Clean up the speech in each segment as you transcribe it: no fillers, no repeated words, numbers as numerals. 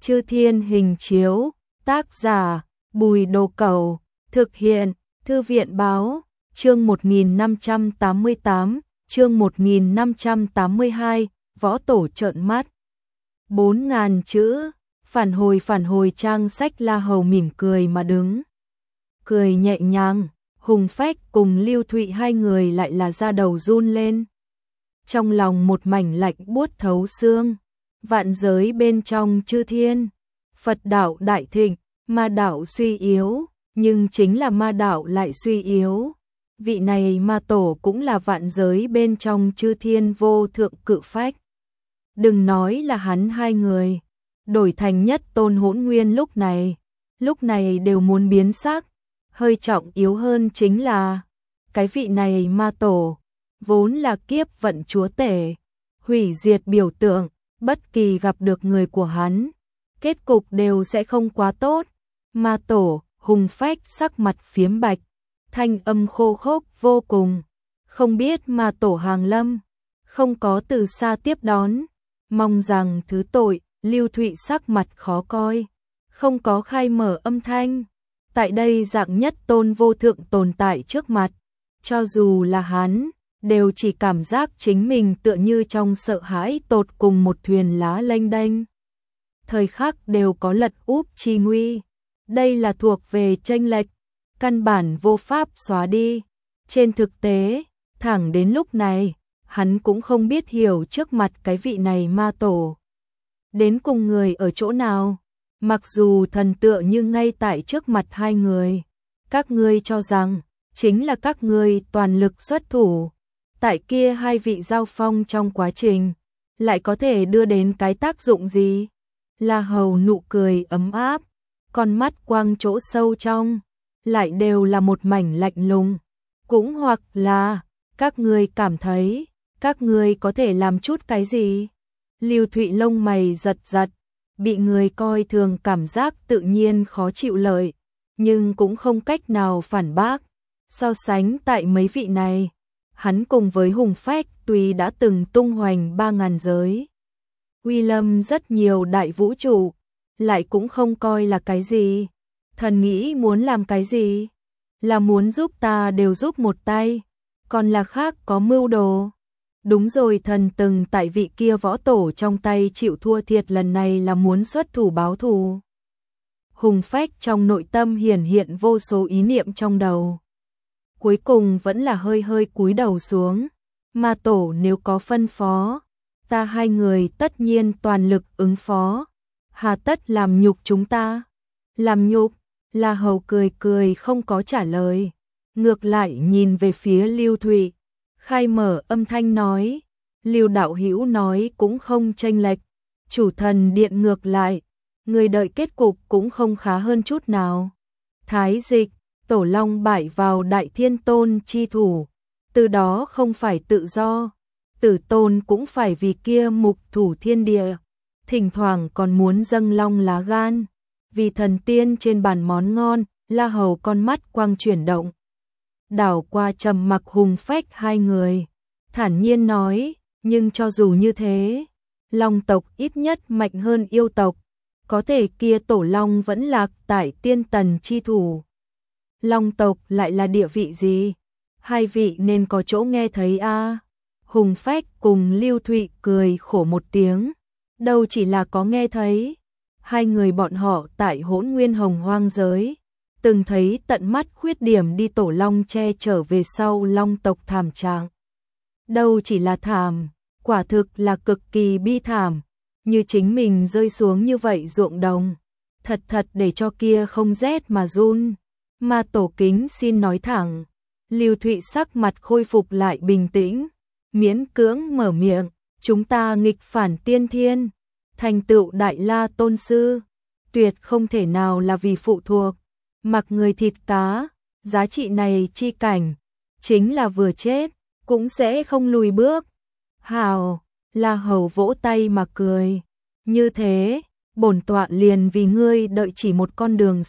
Chư Thiên Hình Chiếu, tác giả Bùi Đồ Cẩu, thực hiện Thư viện Báo, chương 1588, chương 1582, Võ Tổ trợn mắt. 4.000 chữ, phản hồi trang sách. La Hầu mỉm cười mà đứng. Cười nhẹ nhàng, Hùng Phách cùng Lưu Thụy hai người lại là da đầu run lên. Trong lòng một mảnh lạnh buốt thấu xương. Vạn giới bên trong chư thiên, Phật đạo đại thịnh, ma đạo suy yếu, nhưng chính là ma đạo lại suy yếu. Vị này ma tổ cũng là vạn giới bên trong chư thiên vô thượng cự phách. Đừng nói là hắn hai người, đổi thành nhất tôn Hỗn Nguyên lúc này đều muốn biến sắc. Hơi trọng yếu hơn chính là, cái vị này ma tổ, vốn là kiếp vận chúa tể, hủy diệt biểu tượng, bất kỳ gặp được người của hắn, kết cục đều sẽ không quá tốt. Ma tổ, Hùng Phách sắc mặt phiếm bạch, thanh âm khô khốc vô cùng, không biết ma tổ hàng lâm, không có từ xa tiếp đón, mong rằng thứ tội. Lưu Thụy sắc mặt khó coi, không có khai mở âm thanh. Tại đây dạng nhất tôn vô thượng tồn tại trước mặt, cho dù là hắn, đều chỉ cảm giác chính mình tựa như trong sợ hãi tột cùng một thuyền lá lênh đênh. Thời khắc đều có lật úp chi nguy. Đây là thuộc về chênh lệch, căn bản vô pháp xóa đi. Trên thực tế, thẳng đến lúc này, hắn cũng không biết hiểu trước mặt cái vị này ma tổ đến cùng người ở chỗ nào. Mặc dù thần tựa như ngay tại trước mặt hai người, các ngươi cho rằng chính là các ngươi toàn lực xuất thủ, tại kia hai vị giao phong trong quá trình lại có thể đưa đến cái tác dụng gì? La Hầu nụ cười ấm áp, con mắt quang chỗ sâu trong lại đều là một mảnh lạnh lùng. Cũng hoặc là các ngươi cảm thấy các ngươi có thể làm chút cái gì? Lưu Thụy lông mày giật giật, bị người coi thường cảm giác tự nhiên khó chịu lợi, nhưng cũng không cách nào phản bác. So sánh tại mấy vị này, hắn cùng với Hùng Phách tuy đã từng tung hoành 3.000 giới, uy lâm rất nhiều đại vũ trụ, lại cũng không coi là cái gì. Thần nghĩ muốn làm cái gì? Là muốn giúp ta đều giúp một tay, còn là khác có mưu đồ. Đúng rồi, thần từng tại vị kia võ tổ trong tay chịu thua thiệt, lần này là muốn xuất thủ báo thù. Hùng Phách trong nội tâm hiển hiện vô số ý niệm trong đầu. Cuối cùng vẫn là hơi hơi cúi đầu xuống. Ma tổ nếu có phân phó, ta hai người tất nhiên toàn lực ứng phó. Hà tất làm nhục chúng ta? Làm nhục? La Hầu cười cười không có trả lời. Ngược lại nhìn về phía Lưu Thụy, khai mở âm thanh nói, Lưu đạo hữu nói cũng không chênh lệch, chủ thần điện ngược lại, người đợi kết cục cũng không khá hơn chút nào. Thái dịch, Tổ Long bại vào Đại Thiên Tôn chi thủ, từ đó không phải tự do, Tử Tôn cũng phải vì kia mục thủ thiên địa, thỉnh thoảng còn muốn dâng long lá gan, vì thần tiên trên bàn món ngon. La Hầu con mắt quang chuyển động, đảo qua trầm mặc Hùng Phách hai người, thản nhiên nói, nhưng cho dù như thế, long tộc ít nhất mạnh hơn yêu tộc, có thể kia tổ long vẫn lạc tại tiên tần chi thủ. Long tộc lại là địa vị gì? Hai vị nên có chỗ nghe thấy a. Hùng Phách cùng Lưu Thụy cười khổ một tiếng, đâu chỉ là có nghe thấy, hai người bọn họ tại Hỗn Nguyên Hồng Hoang giới từng thấy tận mắt khuyết điểm đi tổ long che trở về sau long tộc thảm trạng. Đâu chỉ là thảm, quả thực là cực kỳ bi thảm, như chính mình rơi xuống như vậy ruộng đồng, thật để cho kia không rét mà run. Ma tổ kính xin nói thẳng. Lưu Thụy sắc mặt khôi phục lại bình tĩnh, miễn cưỡng mở miệng, chúng ta nghịch phản tiên thiên, thành tựu Đại La Tôn sư, tuyệt không thể nào là vì phụ thuộc mặc người thịt cá, giá trị này chi cảnh, chính là vừa chết, cũng sẽ không lùi bước. Hào, La Hầu vỗ tay mà cười, như thế, bổn tọa liền vì ngươi đợi chỉ một con đường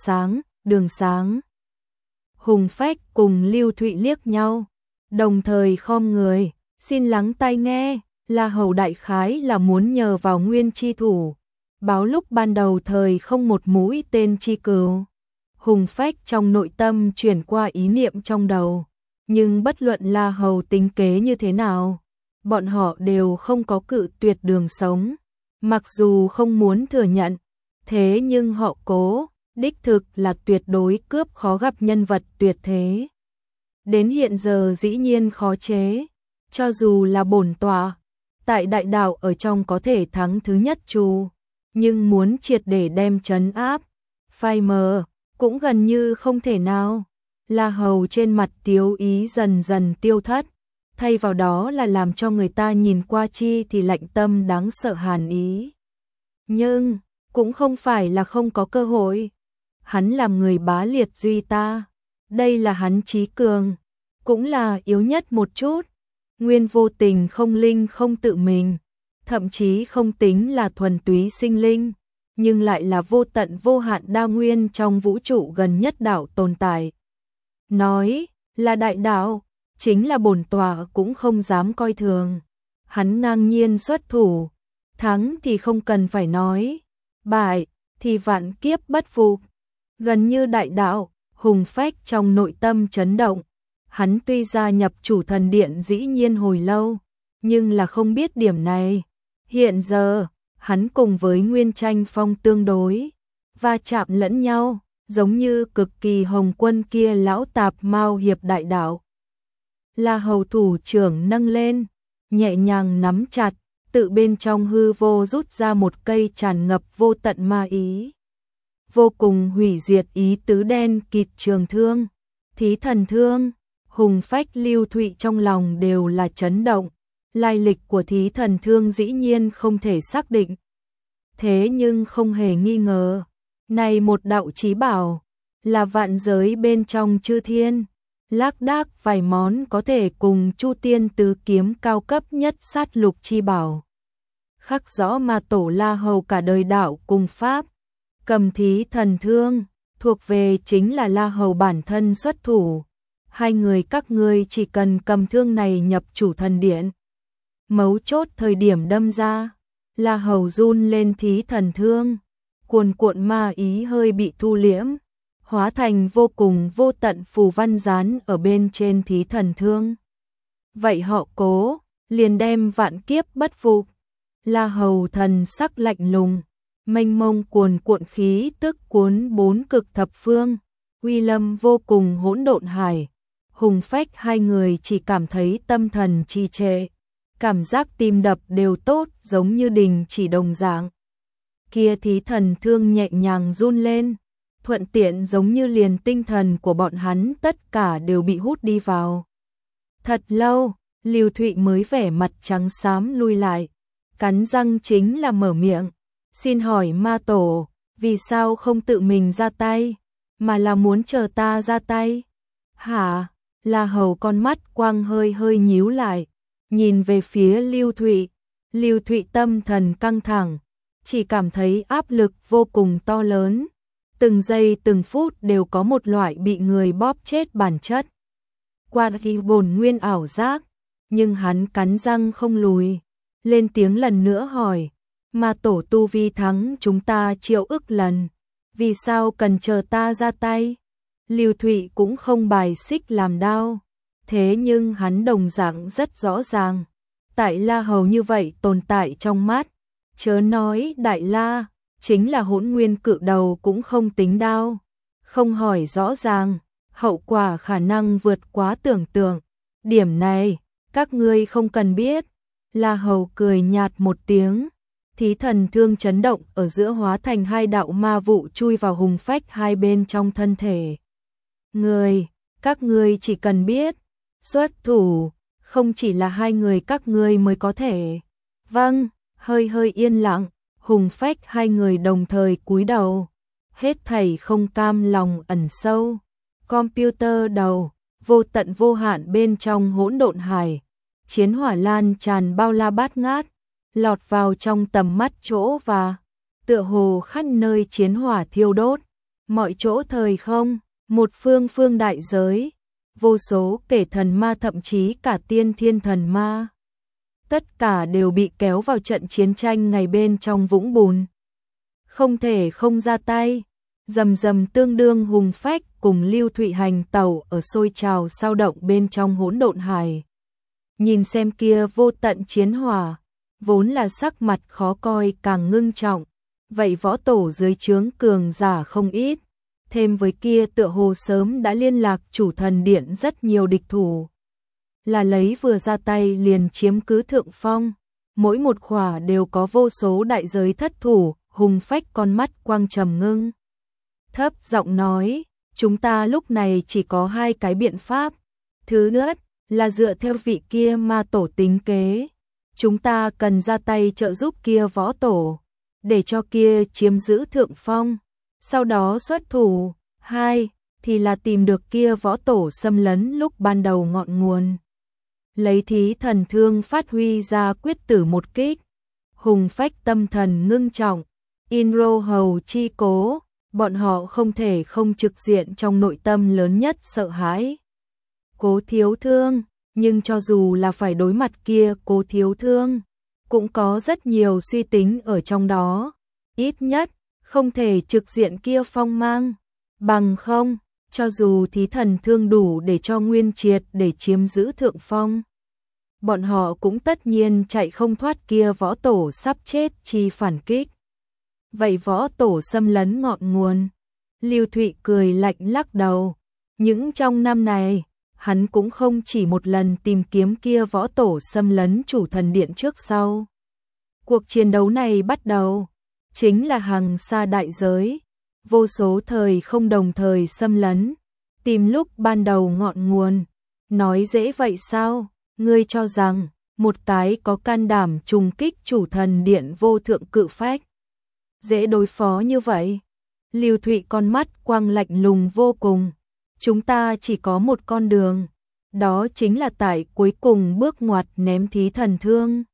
sáng. Hùng Phách cùng Lưu Thụy liếc nhau, đồng thời khom người, xin lắng tai nghe. La Hầu đại khái là muốn nhờ vào nguyên chi thủ, báo lúc ban đầu thời không một mũi tên chi cừu. Hùng Phách trong nội tâm chuyển qua ý niệm trong đầu, nhưng bất luận La Hầu tính kế như thế nào, bọn họ đều không có cự tuyệt đường sống, mặc dù không muốn thừa nhận, thế nhưng họ cố, đích thực là tuyệt đối cướp khó gặp nhân vật tuyệt thế. Đến hiện giờ dĩ nhiên khó chế, cho dù là bổn tọa, tại đại đạo ở trong có thể thắng thứ nhất chu, nhưng muốn triệt để đem trấn áp, phai mờ, cũng gần như không thể nào. La Hầu trên mặt tiếu ý dần dần tiêu thất, thay vào đó là làm cho người ta nhìn qua chi thì lạnh tâm đáng sợ hàn ý. Nhưng, cũng không phải là không có cơ hội. Hắn làm người bá liệt duy ta, đây là hắn trí cường, cũng là yếu nhất một chút. Nguyên vô tình không linh không tự mình, thậm chí không tính là thuần túy sinh linh, nhưng lại là vô tận vô hạn đa nguyên trong vũ trụ gần nhất đạo tồn tại. Nói là đại đạo, chính là bổn tọa cũng không dám coi thường. Hắn ngang nhiên xuất thủ, thắng thì không cần phải nói, bại thì vạn kiếp bất phục. Gần như đại đạo, Hùng Phách trong nội tâm chấn động. Hắn tuy gia nhập Chủ Thần Điện dĩ nhiên hồi lâu, nhưng là không biết điểm này. Hiện giờ, hắn cùng với Nguyên Tranh Phong tương đối, va chạm lẫn nhau, giống như cực kỳ hồng quân kia lão tạp mao hiệp đại đạo. La Hầu thủ trưởng nâng lên, nhẹ nhàng nắm chặt, tự bên trong hư vô rút ra một cây tràn ngập vô tận ma ý. Vô cùng hủy diệt ý tứ đen kịt trường thương, thí thần thương. Hùng Phách Lưu Thụy trong lòng đều là chấn động, lai lịch của thí thần thương dĩ nhiên không thể xác định. Thế nhưng không hề nghi ngờ, này một đạo chí bảo, là vạn giới bên trong chư thiên, lác đác vài món có thể cùng Chu Tiên tứ kiếm cao cấp nhất sát lục chi bảo. Khắc rõ mà tổ La Hầu cả đời đạo cùng pháp, cầm thí thần thương, thuộc về chính là La Hầu bản thân xuất thủ. Hai người các ngươi chỉ cần cầm thương này nhập Chủ Thần Điện. Mấu chốt thời điểm đâm ra, La Hầu run lên thí thần thương, cuồn cuộn ma ý hơi bị thu liễm, hóa thành vô cùng vô tận phù văn dán ở bên trên thí thần thương. Vậy họ cố, liền đem vạn kiếp bất phục. La Hầu thần sắc lạnh lùng, mênh mông cuồn cuộn khí tức cuốn bốn cực thập phương, uy lâm vô cùng hỗn độn hải. Hùng Phách hai người chỉ cảm thấy tâm thần trì trệ, cảm giác tim đập đều tốt giống như đình chỉ đồng dạng. Kia thí thần thương nhẹ nhàng run lên, thuận tiện giống như liền tinh thần của bọn hắn tất cả đều bị hút đi vào. Thật lâu, Lưu Thụy mới vẻ mặt trắng xám lui lại, cắn răng chính là mở miệng, xin hỏi ma tổ, vì sao không tự mình ra tay, mà là muốn chờ ta ra tay? Hả? La Hầu con mắt quang hơi hơi nhíu lại, nhìn về phía Lưu Thụy. Lưu Thụy tâm thần căng thẳng, chỉ cảm thấy áp lực vô cùng to lớn. Từng giây từng phút đều có một loại bị người bóp chết bản chất. Qua khi bổn nguyên ảo giác, nhưng hắn cắn răng không lùi, lên tiếng lần nữa hỏi, mà tổ tu vi thắng chúng ta triệu ức lần, vì sao cần chờ ta ra tay? Lưu Thụy cũng không bài xích làm đau, thế nhưng hắn đồng dạng rất rõ ràng, tại La Hầu như vậy tồn tại trong mắt, chớ nói Đại La, chính là Hỗn Nguyên Cự Đầu cũng không tính đau, không hỏi rõ ràng, hậu quả khả năng vượt quá tưởng tượng, điểm này, các ngươi không cần biết. La Hầu cười nhạt một tiếng, thí thần thương chấn động ở giữa hóa thành hai đạo ma vụ chui vào Hùng Phách hai bên trong thân thể. Các ngươi chỉ cần biết, xuất thủ, không chỉ là hai người các ngươi mới có thể. Vâng, hơi hơi yên lặng, Hùng Phách hai người đồng thời cúi đầu, hết thảy không cam lòng ẩn sâu. Computer đầu, vô tận vô hạn bên trong hỗn độn hải, chiến hỏa lan tràn bao la bát ngát, lọt vào trong tầm mắt chỗ và tựa hồ khắp nơi chiến hỏa thiêu đốt, mọi chỗ thời không, một phương phương đại giới, vô số kẻ thần ma thậm chí cả tiên thiên thần ma. Tất cả đều bị kéo vào trận chiến tranh ngày bên trong vũng bùn. không thể không ra tay. Rầm rầm tương đương hùng phách cùng Lưu Thụy hành tẩu ở sôi trào sao động bên trong hỗn độn hải. Nhìn xem kia vô tận chiến hỏa, vốn là sắc mặt khó coi càng ngưng trọng, vậy võ tổ dưới trướng cường giả không ít, thêm với kia tựa hồ sớm đã liên lạc chủ thần điện rất nhiều địch thủ. Là lấy vừa ra tay liền chiếm cứ thượng phong, mỗi một khỏa đều có vô số đại giới thất thủ, hùng phách con mắt quang trầm ngưng. Thấp giọng nói, chúng ta lúc này chỉ có hai cái biện pháp. Thứ nhất là dựa theo vị kia ma tổ tính kế. Chúng ta cần ra tay trợ giúp kia võ tổ, để cho kia chiếm giữ thượng phong, sau đó xuất thủ. Hai thì là tìm được kia võ tổ xâm lấn lúc ban đầu ngọn nguồn. Lấy thí thần thương phát huy ra quyết tử một kích. Hùng phách tâm thần ngưng trọng, Inro hầu chi cố, bọn họ không thể không trực diện trong nội tâm lớn nhất sợ hãi. Cố Thiếu Thương, nhưng cho dù là phải đối mặt kia Cố Thiếu Thương, cũng có rất nhiều suy tính ở trong đó. Ít nhất, không thể trực diện kia phong mang. Bằng không, cho dù thí thần thương đủ để cho Nguyên Triệt để chiếm giữ thượng phong, bọn họ cũng tất nhiên chạy không thoát kia võ tổ sắp chết chi phản kích. Vậy võ tổ xâm lấn ngọn nguồn. Lưu Thụy cười lạnh lắc đầu. Những trong năm này, hắn cũng không chỉ một lần tìm kiếm kia võ tổ xâm lấn chủ thần điện trước sau. Cuộc chiến đấu này bắt đầu, chính là hàng xa đại giới, vô số thời không đồng thời xâm lấn, tìm lúc ban đầu ngọn nguồn. Nói dễ vậy sao? Ngươi cho rằng, một cái có can đảm trùng kích chủ thần điện vô thượng cự phách dễ đối phó như vậy? Lưu Thụy con mắt quang lạnh lùng vô cùng. Chúng ta chỉ có một con đường, đó chính là tại cuối cùng bước ngoặt ném thí thần thương.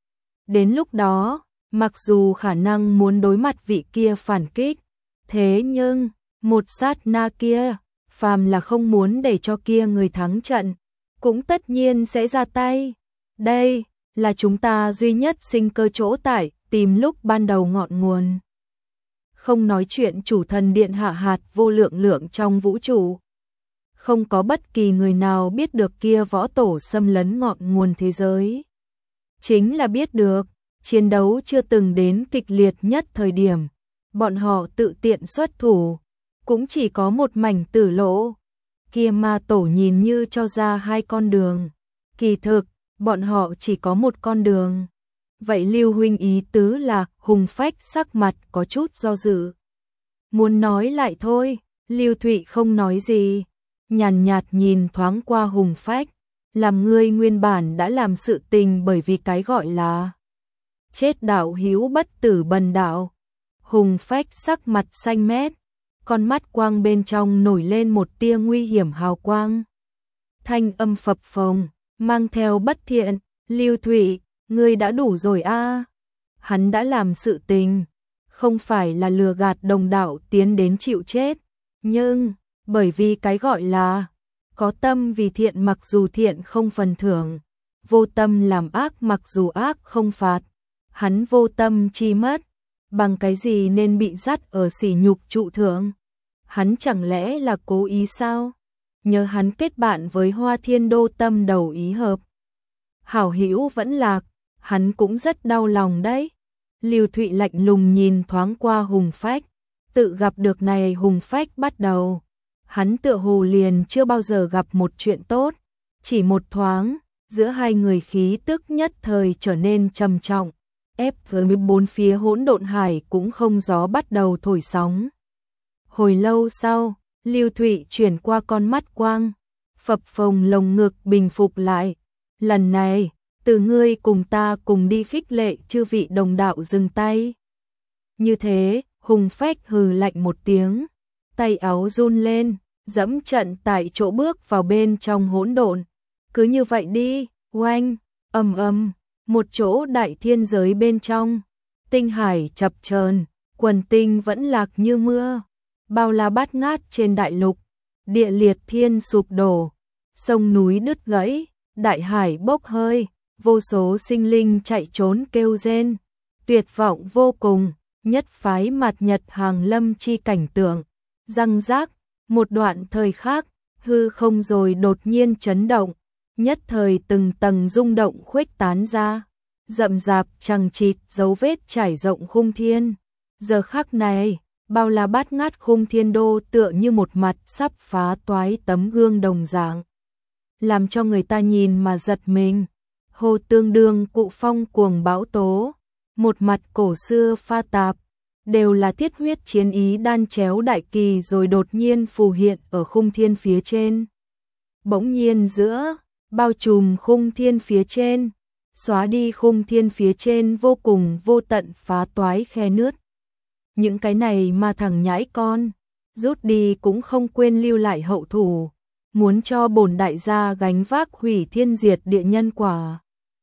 Đến lúc đó, mặc dù khả năng muốn đối mặt vị kia phản kích, thế nhưng, một sát na kia, phàm là không muốn để cho kia người thắng trận, cũng tất nhiên sẽ ra tay. Đây là chúng ta duy nhất sinh cơ chỗ tại, tìm lúc ban đầu ngọn nguồn. Không nói chuyện chủ thần điện hạ hạt vô lượng lượng trong vũ trụ. Không có bất kỳ người nào biết được kia võ tổ xâm lấn ngọn nguồn thế giới. Chính là biết được, chiến đấu chưa từng đến kịch liệt nhất thời điểm. Bọn họ tự tiện xuất thủ, cũng chỉ có một mảnh tử lỗ. Kia ma tổ nhìn như cho ra hai con đường. Kỳ thực, bọn họ chỉ có một con đường. Vậy Lưu huynh ý tứ là hùng phách sắc mặt có chút do dự. Muốn nói lại thôi, Lưu Thụy không nói gì. Nhàn nhạt nhìn thoáng qua hùng phách. Làm ngươi nguyên bản đã làm sự tình bởi vì cái gọi là chết đạo hữu bất tử bần đạo. Hùng phách sắc mặt xanh mét, con mắt quang bên trong nổi lên một tia nguy hiểm hào quang. Thanh âm phập phồng, mang theo bất thiện. Lưu Thụy, ngươi đã đủ rồi a. Hắn đã làm sự tình, không phải là lừa gạt đồng đạo tiến đến chịu chết, nhưng bởi vì cái gọi là có tâm vì thiện mặc dù thiện không phần thưởng, vô tâm làm ác mặc dù ác không phạt. Hắn vô tâm chi mất, bằng cái gì nên bị dắt ở sỉ nhục trụ thượng? Hắn chẳng lẽ là cố ý sao? Nhớ hắn kết bạn với Hoa Thiên Đô tâm đầu ý hợp, hảo hữu vẫn lạc, hắn cũng rất đau lòng đấy. Lưu Thụy lạnh lùng nhìn thoáng qua hùng phách, tự gặp được này hùng phách bắt đầu. Hắn tựa hồ liền chưa bao giờ gặp một chuyện tốt, chỉ một thoáng, giữa hai người khí tức nhất thời trở nên trầm trọng, ép với bốn phía hỗn độn hải cũng không gió bắt đầu thổi sóng. Hồi lâu sau, Lưu Thụy chuyển qua con mắt quang, phập phồng lồng ngực bình phục lại. Lần này, từ ngươi cùng ta cùng đi khích lệ chư vị đồng đạo dừng tay. Như thế, hùng phách hừ lạnh một tiếng, tay áo run lên, dẫm trận tại chỗ bước vào bên trong hỗn độn. Cứ như vậy đi, oanh, ầm ầm, một chỗ đại thiên giới bên trong, tinh hải chập chờn, quần tinh vẫn lạc như mưa, bao la bát ngát trên đại lục, địa liệt thiên sụp đổ, sông núi đứt gãy, đại hải bốc hơi, vô số sinh linh chạy trốn kêu rên, tuyệt vọng vô cùng. nhất phái mạt nhật hàng lâm chi cảnh tượng. Răng rác, một đoạn thời khác, hư không rồi đột nhiên chấn động, nhất thời từng tầng rung động khuếch tán ra, rậm rạp chằng chịt dấu vết trải rộng khung thiên. Giờ khắc này, bao la bát ngát khung thiên đô tựa như một mặt sắp phá toái tấm gương đồng dạng, làm cho người ta nhìn mà giật mình. Hồ tương đương cụ phong cuồng bão tố, một mặt cổ xưa pha tạp, đều là thiết huyết chiến ý đan chéo đại kỳ rồi đột nhiên phù hiện ở khung thiên phía trên. Bỗng nhiên giữa, bao trùm khung thiên phía trên, xóa đi khung thiên phía trên vô cùng vô tận phá toái khe nứt. Những cái này mà thằng nhãi con, rút đi cũng không quên lưu lại hậu thủ, muốn cho bổn đại gia gánh vác hủy thiên diệt địa nhân quả.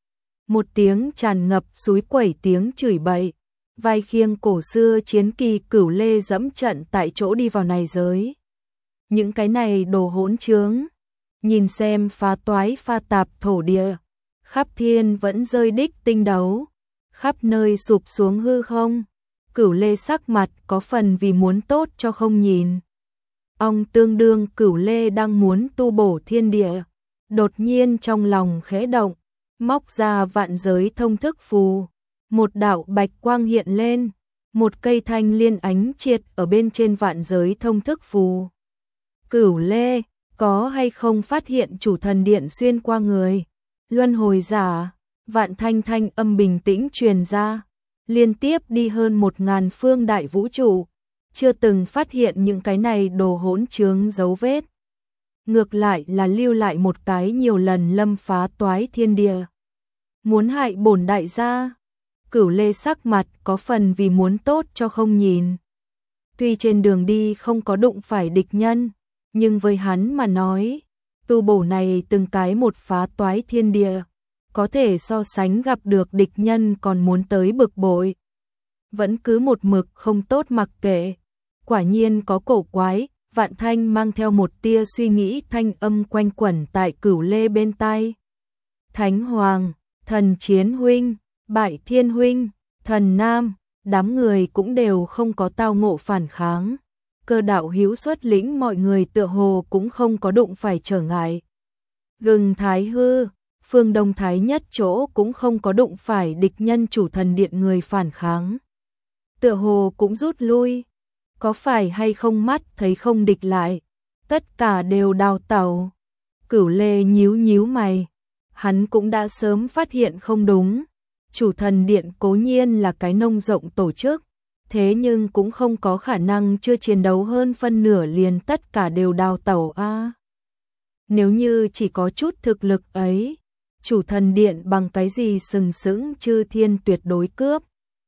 Một tiếng tràn ngập suối quẩy tiếng chửi bậy, vai khiêng cổ xưa chiến kỳ Cửu Lê dẫm trận tại chỗ đi vào này giới. Những cái này đồ hỗn trướng, nhìn xem phá toái pha tạp thổ địa, khắp thiên vẫn rơi đích tinh đấu, khắp nơi sụp xuống hư không. Cửu Lê sắc mặt có phần vì muốn tốt cho không nhìn. Ông tương đương Cửu Lê đang muốn tu bổ thiên địa, đột nhiên trong lòng khẽ động, móc ra vạn giới thông thức phù, một đạo bạch quang hiện lên, một cây thanh liên ánh triệt ở bên trên vạn giới thông thức phù. Cửu Lê, có hay không phát hiện chủ thần điện xuyên qua người? Luân hồi giả, vạn thanh thanh âm bình tĩnh truyền ra, liên tiếp đi hơn 1000 phương đại vũ trụ, chưa từng phát hiện những cái này đồ hỗn trướng dấu vết. Ngược lại là lưu lại một cái nhiều lần lâm phá toái thiên địa. Muốn hại bổn đại gia. Cửu Lê sắc mặt có phần vì muốn tốt cho không nhìn. Tuy trên đường đi không có đụng phải địch nhân, nhưng với hắn mà nói, tu bổ này từng cái một phá toái thiên địa, có thể so sánh gặp được địch nhân còn muốn tới bực bội. Vẫn cứ một mực không tốt mặc kệ. Quả nhiên có cổ quái, Vạn Thanh mang theo một tia suy nghĩ thanh âm quanh quẩn tại Cửu Lê bên tai. Thánh Hoàng, Thần Chiến Huynh, Bại Thiên Huynh, Thần Nam, đám người cũng đều không có tao ngộ phản kháng. Cơ đạo hữu xuất lĩnh mọi người tựa hồ cũng không có đụng phải trở ngại. Gừng Thái Hư, Phương Đông Thái Nhất chỗ cũng không có đụng phải địch nhân chủ thần điện người phản kháng. Tựa hồ cũng rút lui. Có phải hay không mắt thấy không địch lại, tất cả đều đào tẩu. Cửu Lê nhíu nhíu mày, hắn cũng đã sớm phát hiện không đúng. Chủ thần điện cố nhiên là cái nông rộng tổ chức, thế nhưng cũng không có khả năng chưa chiến đấu hơn phân nửa liền tất cả đều đào tẩu a. Nếu như chỉ có chút thực lực ấy, chủ thần điện bằng cái gì sừng sững chư thiên tuyệt đối cướp.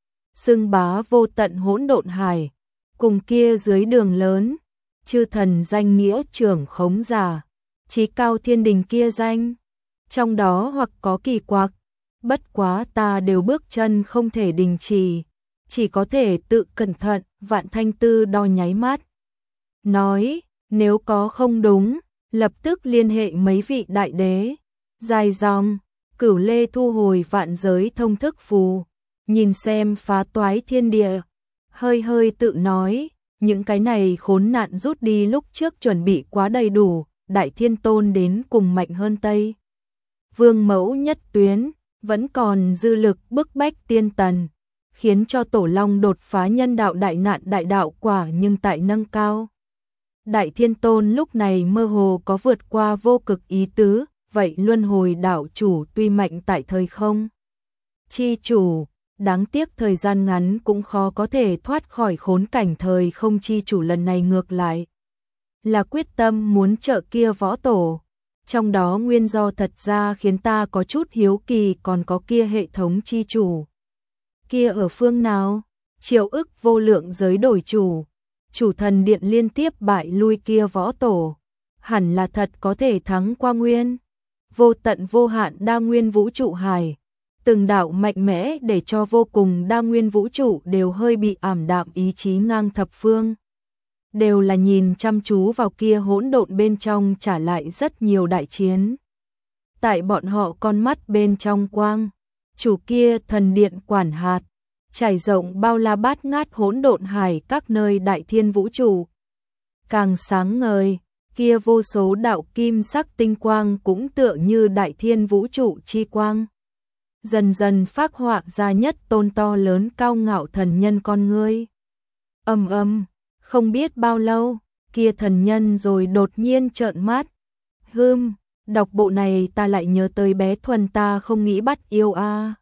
Xưng bá vô tận hỗn độn hải, cùng kia dưới đường lớn, chư thần danh nghĩa trưởng khống giả, chí cao thiên đình kia danh, trong đó hoặc có kỳ quặc, bất quá ta đều bước chân không thể đình chỉ có thể tự cẩn thận. Vạn Thanh Tư đo nháy mắt, nói, nếu có không đúng, lập tức liên hệ mấy vị đại đế. Dài dòng, Cửu Lê thu hồi vạn giới thông thức phù, nhìn xem phá toái thiên địa, hơi hơi tự nói, những cái này khốn nạn rút đi lúc trước chuẩn bị quá đầy đủ, Đại Thiên Tôn đến cùng mạnh hơn Tây Vương Mẫu nhất tuyến, vẫn còn dư lực bức bách tiên tần, khiến cho Tổ Long đột phá nhân đạo đại nạn đại đạo quả nhưng tại nâng cao. Đại Thiên Tôn lúc này mơ hồ có vượt qua vô cực ý tứ, vậy luân hồi đạo chủ tuy mạnh tại thời không chi chủ, đáng tiếc thời gian ngắn cũng khó có thể thoát khỏi khốn cảnh thời không chi chủ. Lần này ngược lại là quyết tâm muốn trợ kia võ tổ. Trong đó nguyên do thật ra khiến ta có chút hiếu kỳ còn có kia hệ thống chi chủ. Kia ở phương nào? Triệu ức vô lượng giới đổi chủ. Chủ thần điện liên tiếp bại lui kia võ tổ. Hẳn là thật có thể thắng qua nguyên. Vô tận vô hạn đa nguyên vũ trụ hải. Từng đạo mạnh mẽ để cho vô cùng đa nguyên vũ trụ đều hơi bị ảm đạm ý chí ngang thập phương. Đều là nhìn chăm chú vào kia hỗn độn bên trong trả lại rất nhiều đại chiến. Tại bọn họ con mắt bên trong quang, chủ kia thần điện quản hạt, trải rộng bao la bát ngát hỗn độn hải các nơi đại thiên vũ trụ. Càng sáng ngời, kia vô số đạo kim sắc tinh quang cũng tựa như đại thiên vũ trụ chi quang. Dần dần phác họa ra nhất tôn to lớn cao ngạo thần nhân con ngươi. Không biết bao lâu, kia thần nhân rồi đột nhiên trợn mắt. Đọc bộ này ta lại nhớ tới bé Thuần ta không nghĩ bắt yêu a.